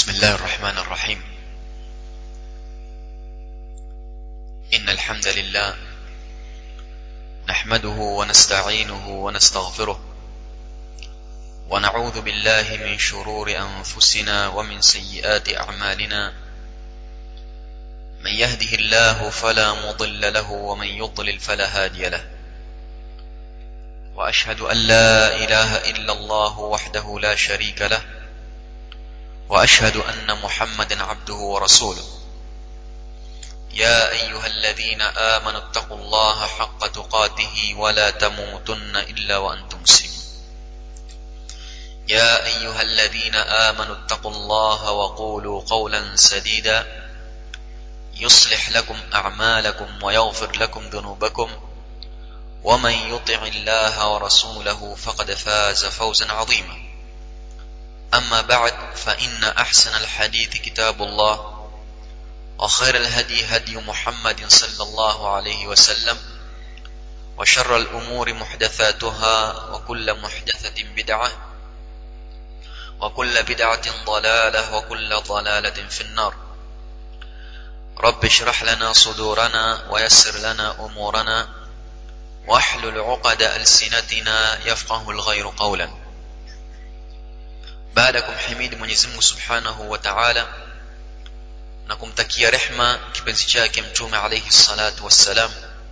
بسم الله الرحمن الرحيم. إن الحمد لله نحمده ونستعينه ونستغفره ونعوذ بالله من شرور أنفسنا ومن سيئات أعمالنا. من يهده الله فلا مضل له ومن يضلل فلا هادي له. وأشهد أن لا إله إلا الله وحده لا شريك له وأشهد أن محمدا عبده ورسوله. يا أيها الذين آمنوا اتقوا الله حق تقاته ولا تموتن إلا وأنتم مسلمون. يا أيها الذين آمنوا اتقوا الله وقولوا قولا سديدا يصلح لكم أعمالكم ويغفر لكم ذنوبكم ومن يطع الله ورسوله فقد فاز فوزا عظيما. أما بعد فإن أحسن الحديث كتاب الله وخير الهدي هدي محمد صلى الله عليه وسلم وشر الأمور محدثاتها وكل محدثة بدعة وكل بدعة ضلالة وكل ضلالة في النار. رب اشرح لنا صدورنا ويسر لنا أمورنا واحلل عقد ألسنتنا يفقه الغير قولا. Baada kumhimidi Mwenyezi Mungu Subhanahu wa Ta'ala na kumtakia rehma kipenzi chake Mtume alayhi salatu wassalam,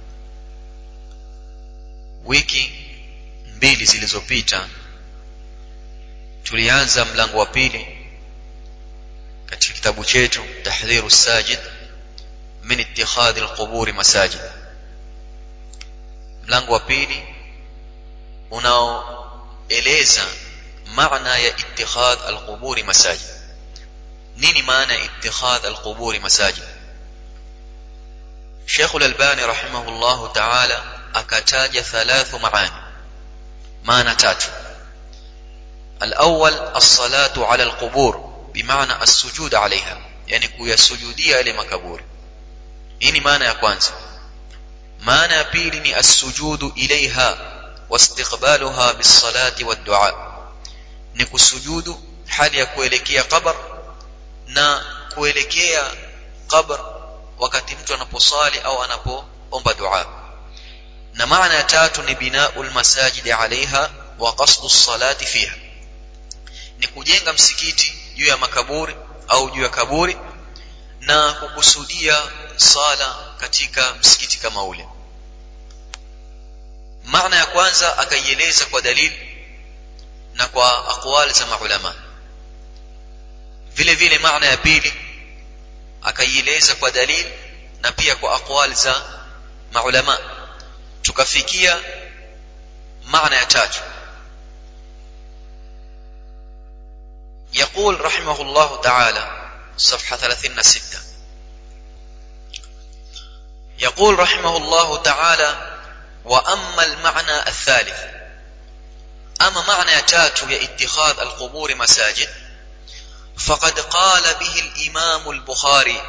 wiki mbili zilizopita tulianza mlango wa pili katika kitabu chetu Tahdhiru Sajid min ittikhadhi al-qubur masajid. Mlango wa pili unaoeleza maana ya ittikhadh al-qubur masajid. Nini maana ittikhadh al-qubur masajid? Sheikh al-Albani rahimahullahu ta'ala akataja thalathu maana tatu. Al-awwal as-salatu 'ala al-qubur bimaana as-sujud 'alayha, yani kuyasujudia yale makaburi. Hii ni maana ya kwanza. Maana ya pili ni as-sujudu ilayha wastiqbaluha bis-salati wad-du'a, ni kusujudu hali ya kuelekea qabr na kuelekea qabr wakati mtu anaposali au anapoomba dua. Na maana ya tatu ni binaul masajid alaiha wa qasdu salati fiha, ni kujenga msikiti juu ya makaburi au juu ya kaburi na kukusudia sala katika msikiti kama ule. Maana ya kwanza akaieleza kwa dalili na kwa aqwali za maulama. Vile vile maana ya pili akaieleza kwa dalili na pia kwa aqwali za maulama. Tukafikia maana ya tatu. يقول رحمه الله تعالى صفحة 36. يقول رحمه الله تعالى: وأما المعنى الثالث، أما معنى يتاتو يا اتخاذ القبور مساجد فقد قال به الإمام البخاري.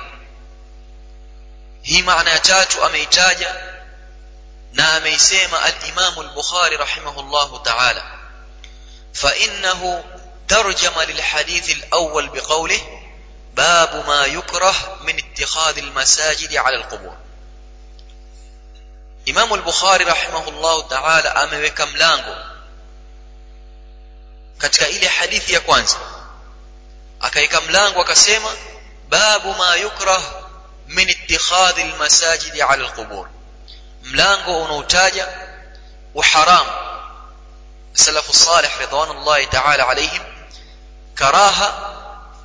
هي معنى يتاتو أما يتاجا نام يسيما الإمام البخاري رحمه الله تعالى، فإنه ترجم للحديث الأول بقوله: باب ما يكره من اتخاذ المساجد على القبور. إمام البخاري رحمه الله تعالى ameweka mlango katika ile hadithi ya kwanza, akaika mlango akasema babu ma yukrah min ittikhadhi almasajid ala alqubur, mlango unaotaja uharam salafu salih ridwanullahi ta'ala alayhim karaha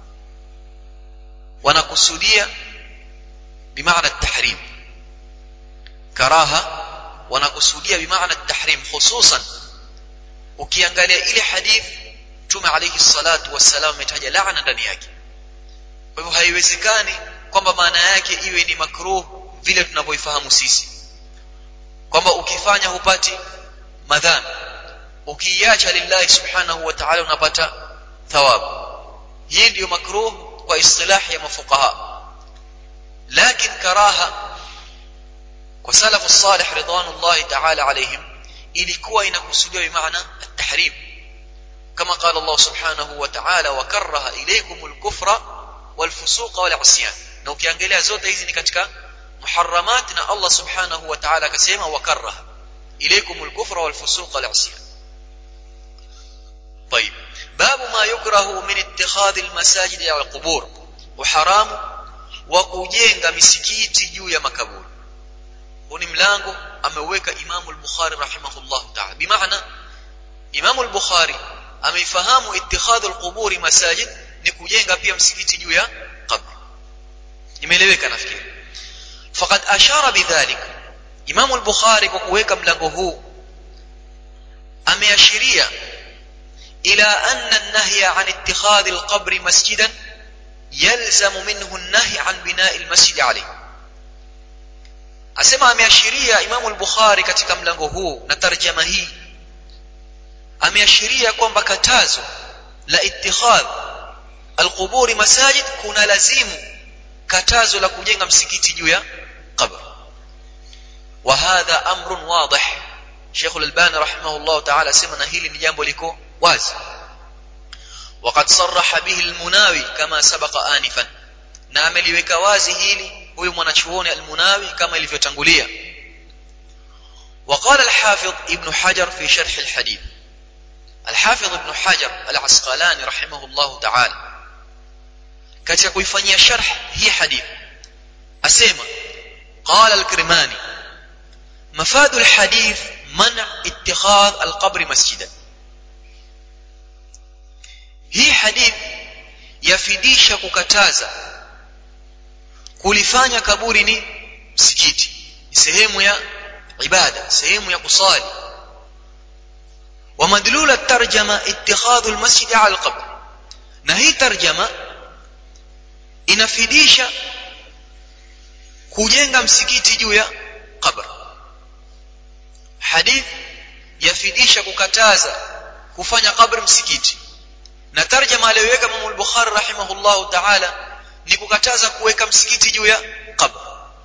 wanakusudia bimaana at-tahrim. Karaha wanakusudia bimaana at-tahrim, hususan ukiangalia ile hadithi Mtume alayhi salatu wassalam ametaja laana ndani yake. Kwa hivyo haiwezekani kwamba maana yake iwe ni makruh vile tunavyoifahamu sisi, kwamba ukifanya hupati madhambi, ukiacha lillahi subhanahu wa ta'ala unapata thawabu. Hii ndio makruh kwa istilahi ya mafuqaha. Lakini karaha kwa salafu salih ridwanullahi ta'ala alayhim ilikuwa inakusudia bimaana at-tahrim, kama qala Allah subhanahu wa ta'ala wa karaha ilaykumul kufra wal fusuqa wal 'isyan. Na ukiangalia zote hizi ni katika muharramat, na Allah subhanahu wa ta'ala akasema wa karaha ilaykumul kufra wal fusuqa wal 'isyan. طيب باب ما يكره من اتخاذ المساجد على القبور وحرام وكujenga misikiti juu ya makaburi. Huu ni mlango ameweka Imam al-Bukhari rahimahullah ta'ala. Bimaana Imam al-Bukhari ameifahamu ittikhadhu al-quburi masajid ni kujenga pia msikiti juu ya kaburi. Imeeleweka nafikiri. Faqad ashara bidhalik, Imam al-Bukhari kwa kuweka mlango huu ameashiria ila anna an-nahya 'an ittikhadhi al-qabri masjidan yalzamu minhu an-nahy 'an bina'i al-masjid alayhi. Asema ameashiria Imam al-Bukhari katika mlango huu na tarjama hii ameashiria kwamba katazo la ittikhadh al-quburi masajid kuna lazimu katazo la kujenga msikiti juu ya qabr. Wa hadha amrun wadih. Sheikh al-Albani rahimahullah ta'ala asema na hili ni jambo liko wazi. Waqad sarraha bihi al-Munawi kama sabaqa anifan. Na ameliweka wazi hili huyu mwanachuoni al-Munawi kama ilivyotangulia. وقال الحافظ ابن حجر في شرح الحديث. الحافظ ابن حجر العسقلاني رحمه الله تعالى katika kuifanyia sharh hii hadith asema قال الكرماني مفاد الحديث منع اتخاذ القبر مسجدا. hii hadith yafidisha kukataza kulifanya kaburi ni msikiti, sehemu ya ibada, sehemu ya kusali. wa madlul at-tarjama ittikhadhu al-masjid 'ala al-qabr. na hii tarjama inafidisha kujenga msikiti juu ya qabr. hadith yafidisha kukataza kufanya kabri msikiti, na tarjama aliyoweka Imam al-Bukhari rahimahullahu ta'ala ni kukataza kuweka msikiti juu ya qabr.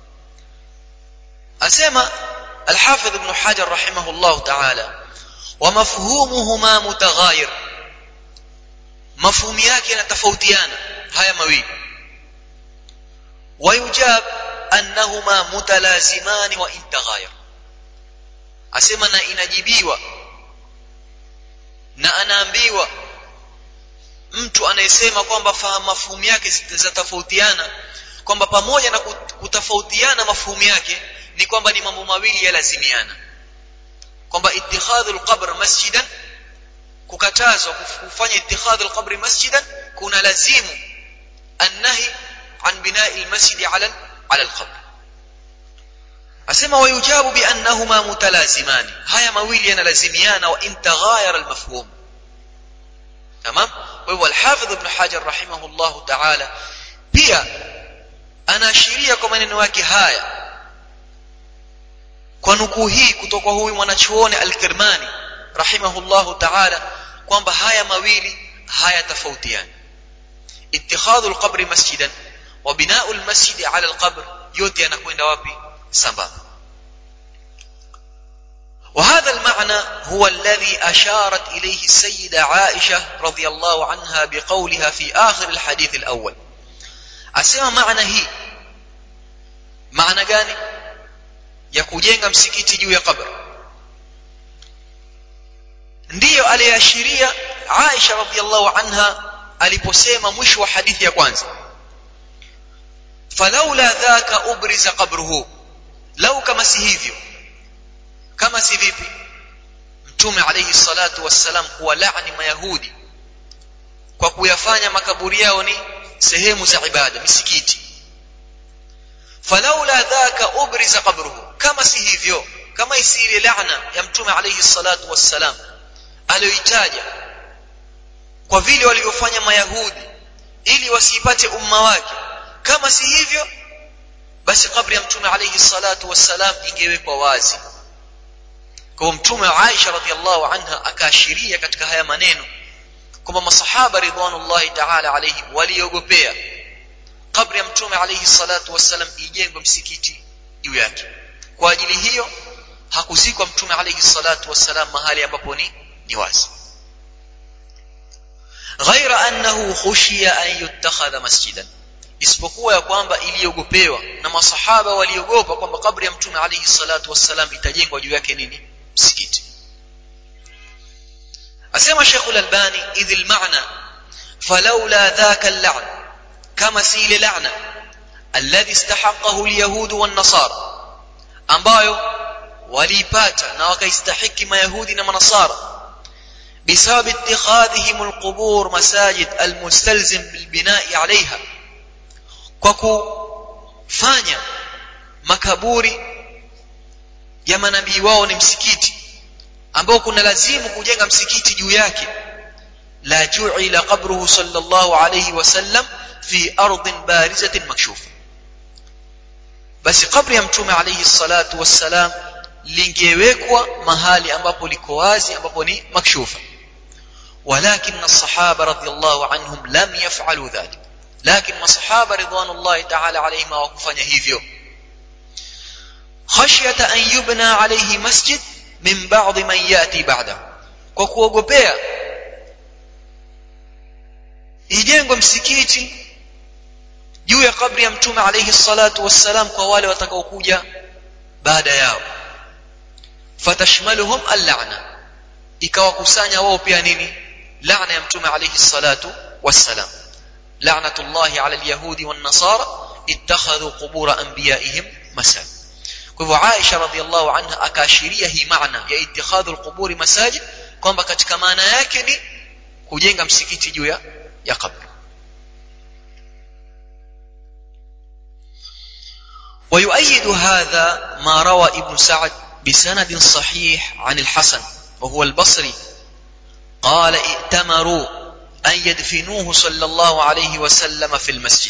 asema al-Hafidh Ibn Hajar rahimahullahu ta'ala wa mafhumuhuma mutaghayir. mafhumu yake yanatofautiana haya mawili. wayujab annahuma mutalaziman wa intaghayir. asema na inajibiwa na anaambiwa mtu anayesema kwamba mafhumu yake zitatofautiana kwamba pamoja na kutofautiana mafhumu yake ni kwamba ni mambo mawili yalazimiana, kwamba ittikhadhul qabr masjidan, kukatazwa kufanya ittikhadhul qabr masjidan kuna lazimu an-nahy an bina'i al-masjid 'ala al-qabr. asema wayujabu bi annahuma mutalaziman, haya mawili yanalazimiana wa intaghayara al-mafhum. tamam. kwa hivyo al-Hafidh Ibn Hajar rahimahullahu ta'ala pia anaashiria kwa maneno yake haya kwa nukuu hii kutoka huyu mwanachuoni al-Kirmani rahimahullahu ta'ala kwamba haya mawili haya tofautiana. ittikhadhul qabri masjidan wa bina'ul masjid 'ala al-qabr yote yanakwenda wapi? sambamba. وهذا المعنى هو الذي أشارت إليه السيدة عائشة رضي الله عنها بقولها في آخر الحديث الأول. أسمع معنى هي معنى gani ya kujenga msikiti juu ya kabr? ndiyo aliashiria Aisha radhiyallahu anha aliposema mwisho wa hadithi ya kwanza, falaula dhaka ubriza qabruhu. lau kama si hivyo, kama si vipi Mtume alayhi salatu wassalam kuwalaani mayahudi kwa kuyafanya makaburi yao ni sehemu za ibada, misikiti. falaula dhaka ubriza qabruhu, kama si hivyo, kama isile laana ya Mtume alayhi salatu wassalam aliyoitaja kwa vile walivyofanya mayahudi ili wasipate umma wake, kama si hivyo basi kabri ya Mtume alayhi salatu wassalam ingewekwa wazi. kwa Mtume Aisha radhiallahu anha akaashiria katika haya maneno kwamba masahaba ridwanullahi ta'ala alayhi waliogopea kabri ya Mtume alayhi salatu wassalam ijengwe msikiti juu yake. kwa ajili hiyo hakuzikwa Mtume alayhi salatu wassalam mahali ambapo ni wazi. ghaira annahu khushiya an yuttakhadha masjidan, isipokuwa ya kwamba iliogopewa na masahaba waliogopa kwamba kabri ya mtume alayhi salatu wassalam itajengwa juu yake nini, msikiti. asema Sheikh al-Albani idhil ma'na falawla dhaka al-la'n, kama si ile laana alladhi istahaqqahu al-yahud wan-nasara, ambayo walipata na wakaistahiki mayahudi na manasara بسبب اتخاذهم القبور مساجد المستلزم بالبناء عليها, kwa kufanya makaburi ya manabii wao ni msikiti ambao kuna lazimu kujenga msikiti juu yake. la ju'ila qabruhu sallallahu alayhi wasallam fi ardhin barizatin makshufa, basi kabri ya mtume alayhi salatu wassalam lingewekwa mahali ambapo liko wazi, ambapo ni makshufa. ولكن الصحابه رضي الله عنهم لم يفعلوا ذلك, لكن masahaba ridwanullahi ta'ala alayhim hawakufanya hivyo. khashyata an yubna alayhi masjid min ba'd man yati ba'da, kwa kuogopea ijengwe msikiti juu ya kabri ya mtume alayhi salatu wassalam kwa wale watakaokuja baada yao. fatashmaluhum al-la'na, ikawakusanya wao pia nini, laana ya mtume alayhi salatu wassalam. la'natullahi ala al-yahudi wan-nasara ittakhadhu qubur anbiya'ihim masajid. kwa hivyo Aisha radhiyallahu anha akaashiria hii maana ya ittikhadhu al-qubur masajid kwamba katika maana yake ni kujenga msikiti juu ya kabri. ويؤيد هذا ما روى ابن سعد بسند صحيح عن الحسن وهو البصري قال ائتمروا أن يدفنوه صلى الله عليه وسلم في المسجد.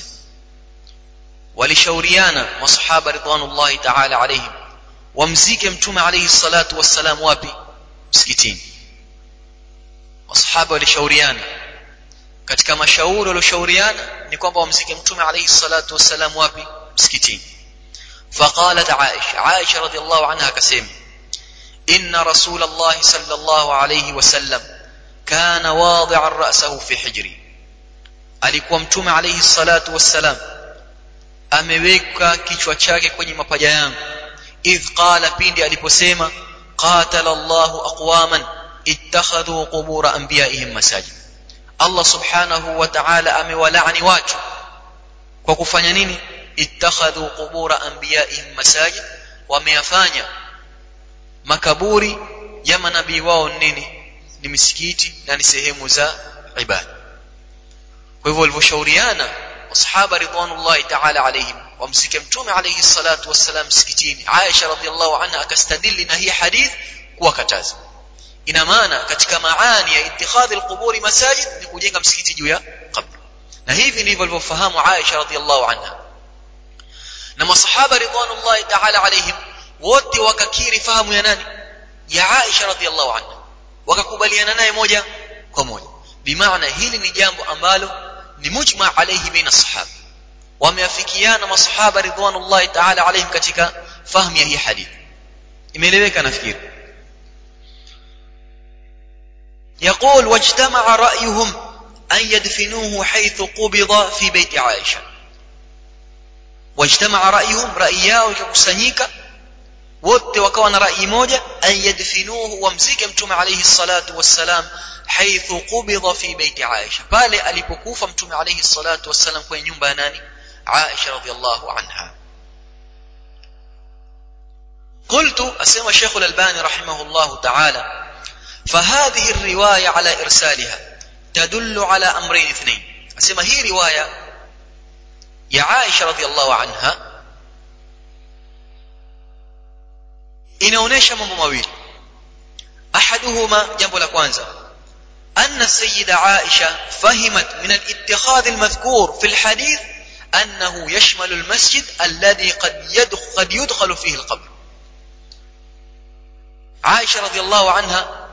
ولشوريانا وصحابة رضوان الله تعالى عليهم ومزيك متوم عليه الصلاة والسلام وابي مسكتين. وصحابة ولشوريانا katika mashauri walioshauriana ni kwamba wamzike mtume alayhi salatu wassalam wapi, msikitini. فقالت عائشة رضي الله عنها كسيم إن رسول الله صلى الله عليه وسلم كان واضعا رأسه في حجري, alikuwa mtume alayhi salatu wassalam ameweka kichwa chake kwenye mapaja yangu. idh qala, pindi aliposema qatala Allahu aqwaman ittakhadhu qubur anbiya'ihim masajid, Allah subhanahu wa ta'ala amewalaani watu kwa kufanya nini, ittakhadhu qubur anbiya'ihim masajid, wameyafanya makaburi ya manabii wao nini, ni misikiti na ni sehemu za ibada. kwa hivyo walivyoshauriana masahaba ridwanullahi ta'ala alayhim wamsike mtume alayhi salatu wassalam msikitini, Aisha radhiyallahu anha akastadili na hii hadith kuwakataza. ina maana katika maani ya ittikhadhi alquburi masajid ni kujenga msikiti juu ya kabri, na hivi ndivyo walivyofahamu Aisha radhiyallahu anha na masahaba ridwanullahi ta'ala alayhim wote wakakiri fahamu ya nani, ya Aisha radhiyallahu anha, wakakubaliana naye moja kwa moja. bimaana hili ni jambo ambalo ni mujma alayhi baina sahaba, wameafikiana masahaba ridwanullahi ta'ala alayhim katika fahamu ya hii hadithi. imeeleweka nafikiri. يقول واجتمع رأيهم أن يدفنوه حيث قبض في بيت عائشة. واجتمع رأيهم, رأي yao ikakusanyika wote wakawa na rai moja, an yadfinuhu, wamzike mtume alayhi salatu wassalam haithu qubida fi baiti Aisha, pale alipokufa mtume alayhi salatu wassalam kwenye nyumba ya nani, Aisha radhiyallahu anha. قلت, اسمع الشيخ الألباني رحمه الله تعالى فهذه الرواية على إرسالها تدل على أمرين اثنين. اسمع هي رواية يا عائشة رضي الله عنها inaonesha mambo mawili. ahaduhuma, jambo la kwanza, anna sayyida Aisha fahimat min al-ittikhadh al-madhkur fi al-hadith annahu yashmalu al-masjid alladhi qad yudkhalu fihi al-qabr. Aisha radhiyallahu anha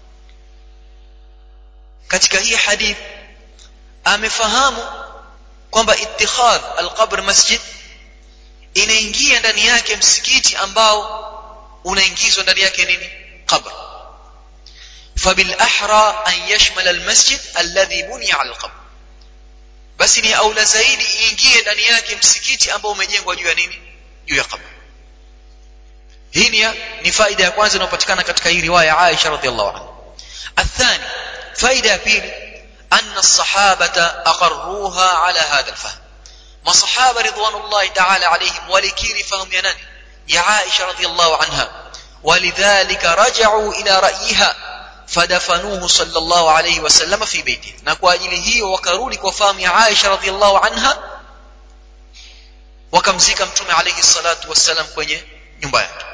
katika hii hadith amefahamu kwamba ittikhadh al-qabr masjid inaingia ndani yake msikiti ambao unaingizwa ndani yake nini, qabr. fabil ahra an yashmal almasjid alladhi buniya ala alqabr, basi ni aula zaidi iingie ndani yake msikiti ambao umejengwa juu ya nini? Juu ya kaburi. Hii ni faida ya kwanza inayopatikana katika hii riwaya Aisha radhiallahu anha. Athani, faida ya pili, anna as-sahabata aqarruha ala hadha al-fahm. Masahaba ridwanullahi ta'ala alayhim walikiri fahamu ya nani? Ya Aisha radhiallahu anha. Walidhalika raja'u ila ra'yiha fadafanuhu sallallahu alayhi wasallam fi baytihi, na kwa ajili hiyo wakarudi kwa fahamu ya Aisha radhiallahu anha wakamzika mtume alayhi salatu wasallam kwenye nyumba yake.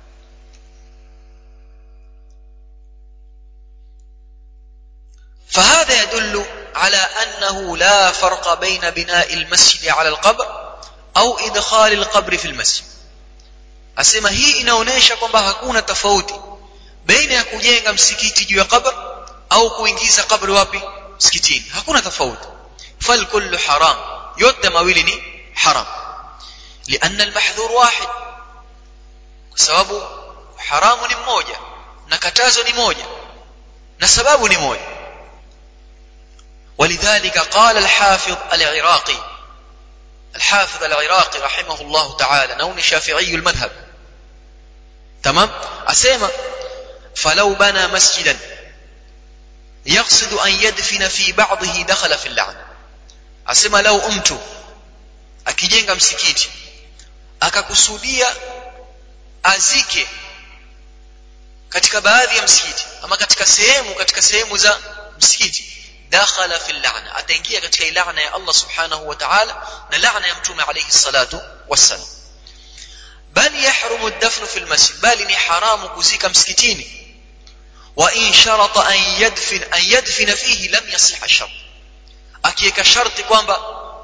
فهذا يدل على أنه لا فرق بين بناء المسجد على القبر أو إدخال القبر في المسجد. asema hii inaonesha kwamba hakuna tofauti baina ya kujenga msikiti juu ya kabr au kuingiza kabri wapi? Msikitini. Hakuna tofauti. fal kullu haram, yote mawili ni haram. lianna almahdhur wahid, kwa sababu haramu ni mmoja na katazo ni moja na sababu ni moja. ولذلك قال الحافظ العراقي رحمه الله تعالى، نون شافعي المذهب، تمام، أسمع فلو بنى مسجدا يقصد أن يدفن في بعضه دخل في اللعنة. أسمع لو أمت akijenga msikiti akakusudia azike katika baadhi ya msikiti ama katika sehemu za msikiti, dakhala fi al-la'na, ataingia katika laana ya Allah subhanahu wa ta'ala na laana ya mtume alayhi salatu wassalam. bali yahrumu ad-dafn fi al-masjid, bali ni haramu kuzika msikitini. wa in sharata an yadfina fihi lam yasih ash-shart, akiweka sharti kwamba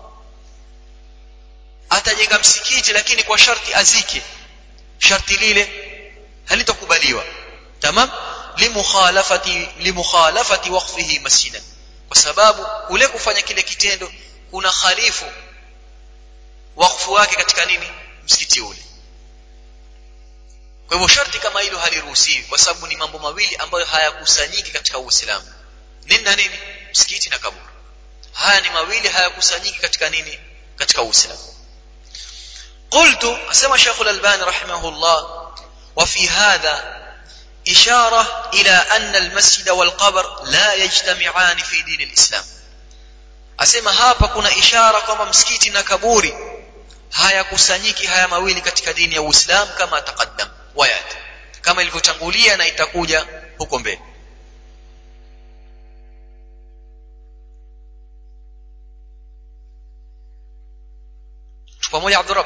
atajenga msikiti lakini kwa sharti azike, sharti lile halitakubaliwa. tamam, limukhalafati waqfihi masjidan, kwa sababu kule kufanya kile kitendo kuna khalifu wakfu wake katika nini? Msikiti ule. Kwa hivyo sharti kama hilo haliruhusiwi, kwa sababu ni mambo mawili ambayo hayakusanyiki katika Uislamu. Nini na nini? Msikiti na kaburi. Haya ni mawili hayakusanyiki katika nini? Katika Uislamu. قلت اسمع شيخ الألباني رحمه الله وفي هذا إشارة إلى أن المسجد والقبر لا يجتمعان في دين الإسلام. asema hapa kuna ishara kwamba msikiti na kaburi hayakusanyiki haya mawili katika dini ya Uislamu, kama taqaddam wayat, kama ilivyotangulia na itakuja huko mbele. pamoja Abdurrab.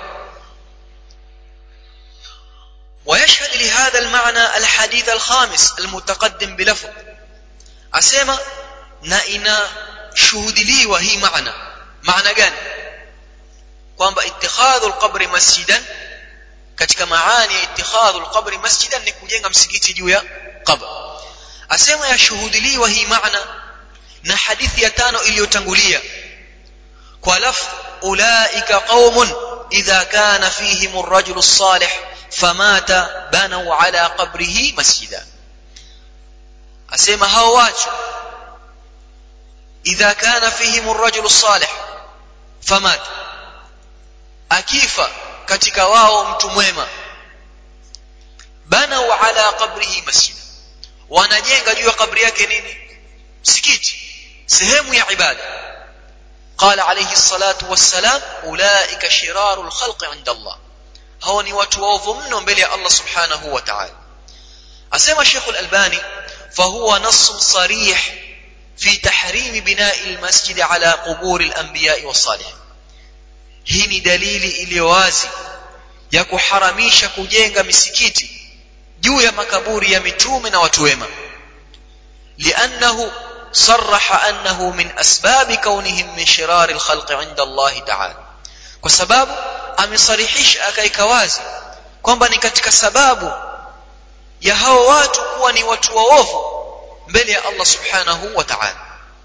ويشهد لهذا المعنى الحديث الخامس المتقدم بلفظ. asema na ina shuhudiliwa hii maana gani? kwamba ittikhadhul qabri masjidan, katika maana ya ittikhadhul qabri masjidan ni kujenga msikiti juu ya qabr. asema yashuhudiliwa hii maana na hadithi ya 5 iliyotangulia kwa lafz ulaika qaumun idha kana fihim ar-rajulu as-salih famata banu ala qabrihi masjida. asema hao watu idha kana fihim ar-rajulu as-salih famata, akifa katika wao mtu mwema, banu ala qabrihi masjida, wanajenga juu ya kabri yake nini? Msikiti, sehemu ya ibada. قال عليه الصلاة والسلام أولئك شرار الخلق عند الله, hao ni watu waovu mno mbele ya Allah subhanahu wa ta'ala. asema Sheikh al-Albani فهو نص صريح في تحريم بناء المسجد على قبور الأنبياء والصالحين. hii ni dalili iliyo wazi ya kuharamisha kujenga misikiti juu ya makaburi ya mitume na watu wema, li'annahu صرح أنه من أسباب كونهم من شرار الخلق عند الله تعالى, kwa sababu amesarihisha akaika wazi kwamba ni katika sababu ya hao watu kuwa ni watu waovu mbele ya Allah subhanahu wa ta'ala.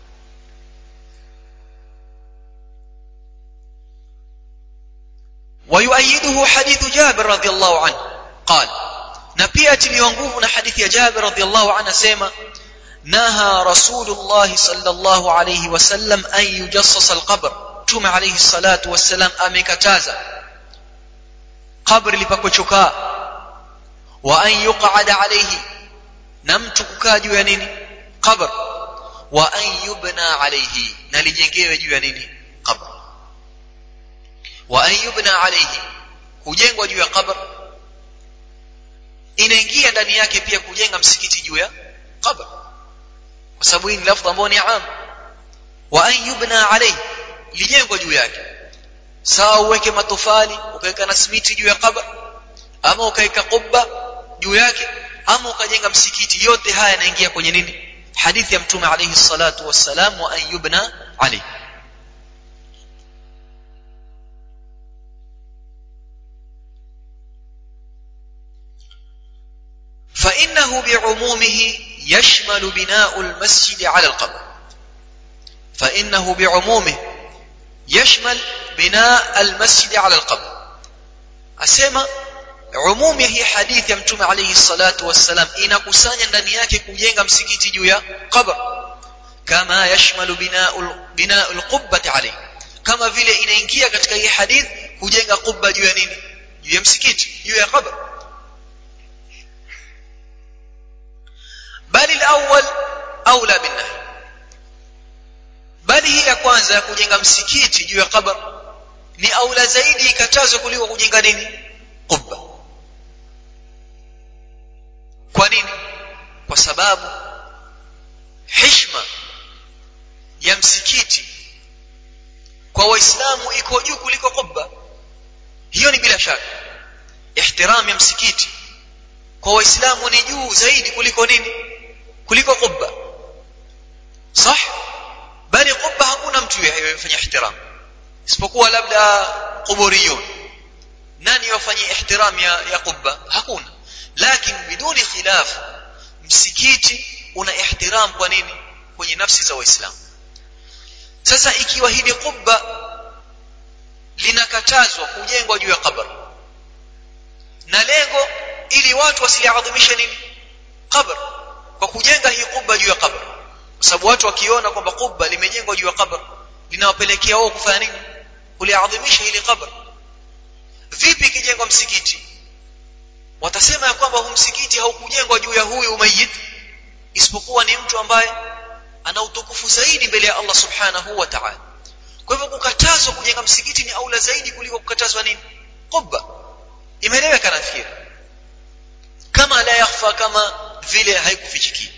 ويؤيده حديث جابر رضي الله عنه قال, na pia tiliwa nguvu na hadithi ya Jabir radhiyallahu anhu, sema naha rasulullah sallallahu alayhi wasallam an yujassasa alqabr, Mtume alayhi salatu wassalam amekataza kabri lipakochokaa, wa an yuq'ada alayhi, na mtu kukaa juu ya nini kabr, wa an yubna alayhi, na lijengewe juu ya nini kabr. Wa an yubna alayhi, kujengwa juu ya kabr, inaingia ndani yake pia kujenga msikiti juu ya kabr, kwa sababu hii ni lafdhi ambayo ni am. Wa an yubna alayhi, lijengwa juu yake, sawa uweke matofali ukaweka na simiti juu ya kabr, ama ukaweka kubba juu yake, ama ukajenga msikiti, yote haya yanaingia kwenye nini hadithi ya Mtume alayhi salatu wassalam, wa an yubna alayhi. فإنه بعمومه يشمل بناء المسجد على القبر، فإنه بعمومه يشمل بناء المسجد على القبر. أسمى عموم هي حديث يمتم عليه الصلاة والسلام inakusanya ndani yake kujenga msikiti juu ya qabr, kama yashmalu binaa alqubbati alayhi, kama vile inaingia katika hii hadith kujenga qubba juu ya nini, juu ya msikiti, juu ya qabr. bali alawwal aula binnahi, bali hii ya kwanza ya kujenga msikiti juu ya qabr ni aula zaidi ikatazwa kuliko kujenga nini qubba. Kwa nini? Kwa sababu heshima ya msikiti kwa waislamu iko juu kuliko qubba. Hiyo ni bila shaka. Ihtiram ya msikiti kwa waislamu ni juu zaidi kuliko nini, kuliko qubba. Sah? Bali qubba hakuna mtu yafanya ihtiram isipokuwa labda quburiyun. Nani yafanya ihtiram ya qubba? Hakuna. Lakini biduni khilaf msikiti una ihtiram. Kwa nini? Kwenye nafsi za waislamu. Sasa ikiwa hili qubba linakatazwa kujengwa juu ya kabr, na lengo ili watu wasiliadhimishe nini kabr kwa kujenga hii qubba juu ya kabr, kwa sababu watu wakiona kwamba qubba limejengwa juu ya kabr linawapelekea wao kufanya nini, kuliadhimisha hili kabr. Vipi kijengwa msikiti? Watasema ya kwamba huu msikiti haukujengwa juu ya huyu mayit, isipokuwa ni mtu ambaye ana utukufu zaidi mbele ya Allah subhanahu wa ta'ala. Kwa hivyo kukatazwa kujenga msikiti ni aula zaidi kuliko kukatazwa nini qubba. Imeeleweka nafikiri? Kama la yakhfa, kama vile haikufichiki.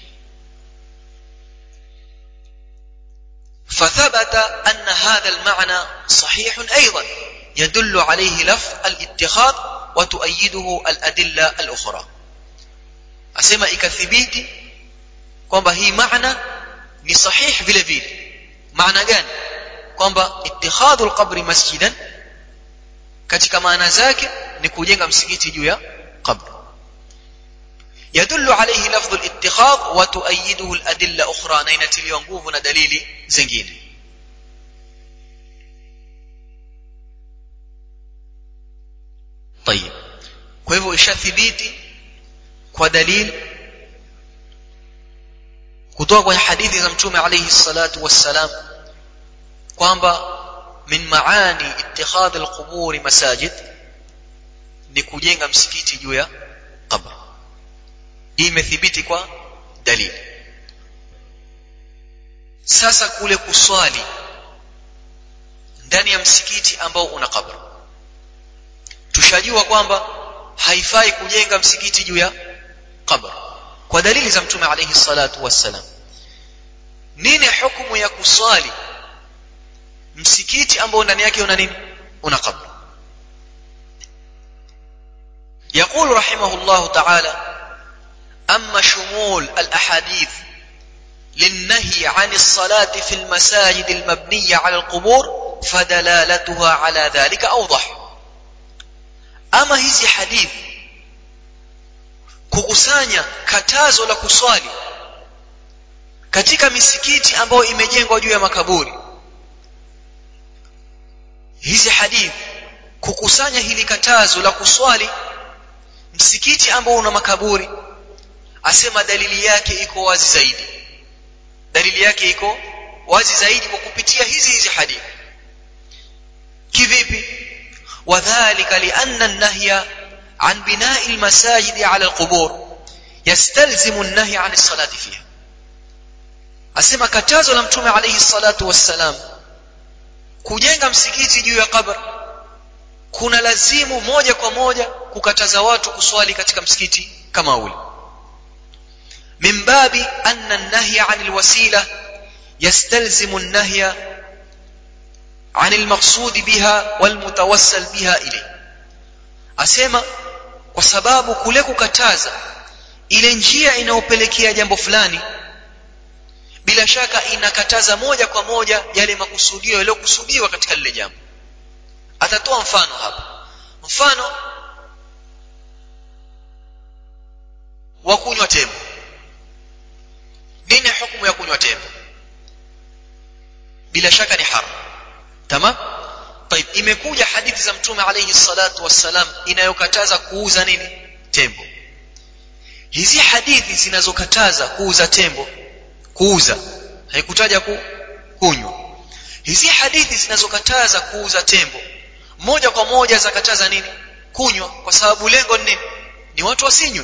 فثبت أن هذا المعنى صحيح أيضا يدل عليه لفظ الاتخاذ وتؤيده الأدلة الأخرى. أسمى إكثبيتي kwamba hii maana ni sahih vile vile. Maana gani? Kwamba ittikhadul qabri masjidan katika maana zake ni kujenga msikiti juu ya qabr. Yadullu alayhi lafdhu al-ittikhadh wa tuayiduhu al-adilla ukhra, na inatiliwa nguvu na dalili zingine. طيب, kwa hivyo ishathibiti kwa dalili kutoka kwenye hadithi za Mtume alayhi salatu wassalam kwamba min maani ittikhadh al-qubur masajid ni kujenga msikiti juu ya qabr. Hii imethibiti kwa dalili. Sasa kule kuswali ndani ya msikiti ambao una qabr, tushajua kwamba haifai kujenga msikiti juu ya qabr kwa dalili za Mtume alayhi salatu wassalam. Nini hukumu ya kuswali msikiti ambao ndani yake una nini, una qabr? يقول رحمه الله تعالى: أما شمول الأحاديث للنهي عن الصلاة في المساجد المبنية على القبور فدلالتها على ذلك أوضح. أما hizi hadith kukusanya katazo la kuswali katika misikiti ambayo imejengwa juu ya makaburi, hizi hadith kukusanya hili katazo la kuswali msikiti ambao una makaburi, asema dalili yake iko wazi zaidi. dalili yake iko wazi zaidi kwa kupitia hizi hadithi. Kivipi? wadhālika li'anna an-nahya 'an bina'i al-masājid 'ala al-qubur yastalzimu an-nahy 'an as-salati fiha. Asema katazo la Mtume alayhi salatu wassalam kujenga msikiti juu ya kabr kuna lazimu moja kwa moja kukataza watu kuswali katika msikiti kama ule. min babi anna an-nahya 'an al-wasila yastalzimu an-nahya 'an al-maqsud biha wal-mutawassal biha ilayhi. Asema kwa sababu kule kukataza ile njia inayopelekea jambo fulani bila shaka inakataza moja kwa moja yale makusudio yaliyokusudiwa katika lile jambo. Atatoa mfano hapa. Mfano wa kunywa tembo. Nini hukumu ya kunywa tembo? Bila shaka ni haram. Tamam? طيب, imekuja hadithi za Mtume alayhi salatu wassalam inayokataza kuuza nini? Tembo. Hizi hadithi zinazokataza kuuza tembo, kuuza, haikutaja kunywa. Hizi hadithi zinazokataza kuuza tembo moja kwa moja zakataza nini? Kunywa, kwa sababu lengo ni nini? Ni watu wasinywe.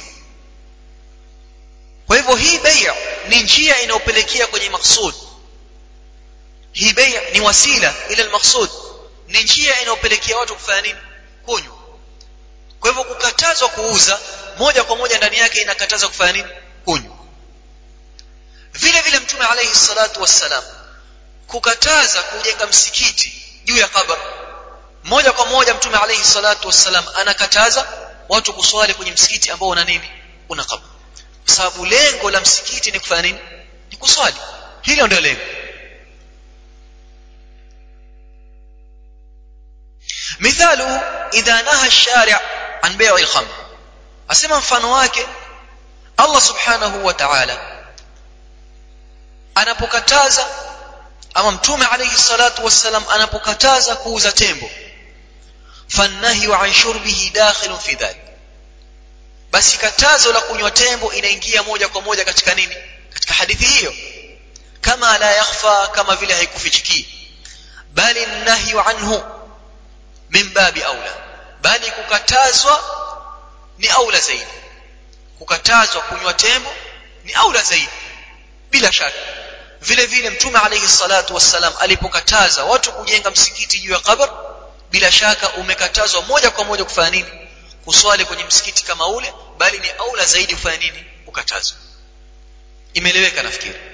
Kwa hivyo hii bai'a ni njia inayopelekea kwenye maksud. Hii bai'a ni wasila ila al-maqsud, ni njia inayopelekea watu kufanya nini? Kunywa. Kwa hivyo kukatazwa kuuza moja kwa moja ndani yake inakataza kufanya nini? Kunywa. Vile vile Mtume alayhi salatu wassalam kukataza kujenga msikiti juu ya kabr moja kwa moja Mtume alayhi salatu wassalam anakataza watu kuswali kwenye msikiti ambao una nini? Una kabr. Kwa sababu lengo la msikiti ni kufanya nini? Ni kuswali. Hilo ndio lengo. Mithalu idha naha ash-shari' an bay'i al-khamr. Asema mfano wake Allah subhanahu wa ta'ala anapokataza ama Mtume alayhi salatu wassalam anapokataza kuuza tembo, fannahi an shurbihi dakhilun fi dhalik, basi katazo la kunywa tembo inaingia moja kwa moja katika nini? Katika hadithi hiyo. Kama la yakhfa, kama vile haikufichiki. Bali nahyu anhu min babi aula, bali kukatazwa ni aula zaidi. Kukatazwa kunywa tembo ni aula zaidi bila shaka. Vile vile Mtume alayhi salatu wassalam alipokataza watu kujenga msikiti juu ya kabr, bila shaka umekatazwa moja kwa moja kufanya nini? Kuswali kwenye msikiti kama ule, bali ni aula zaidi kufanya nini? Ukatazwa. Imeeleweka nafikiri.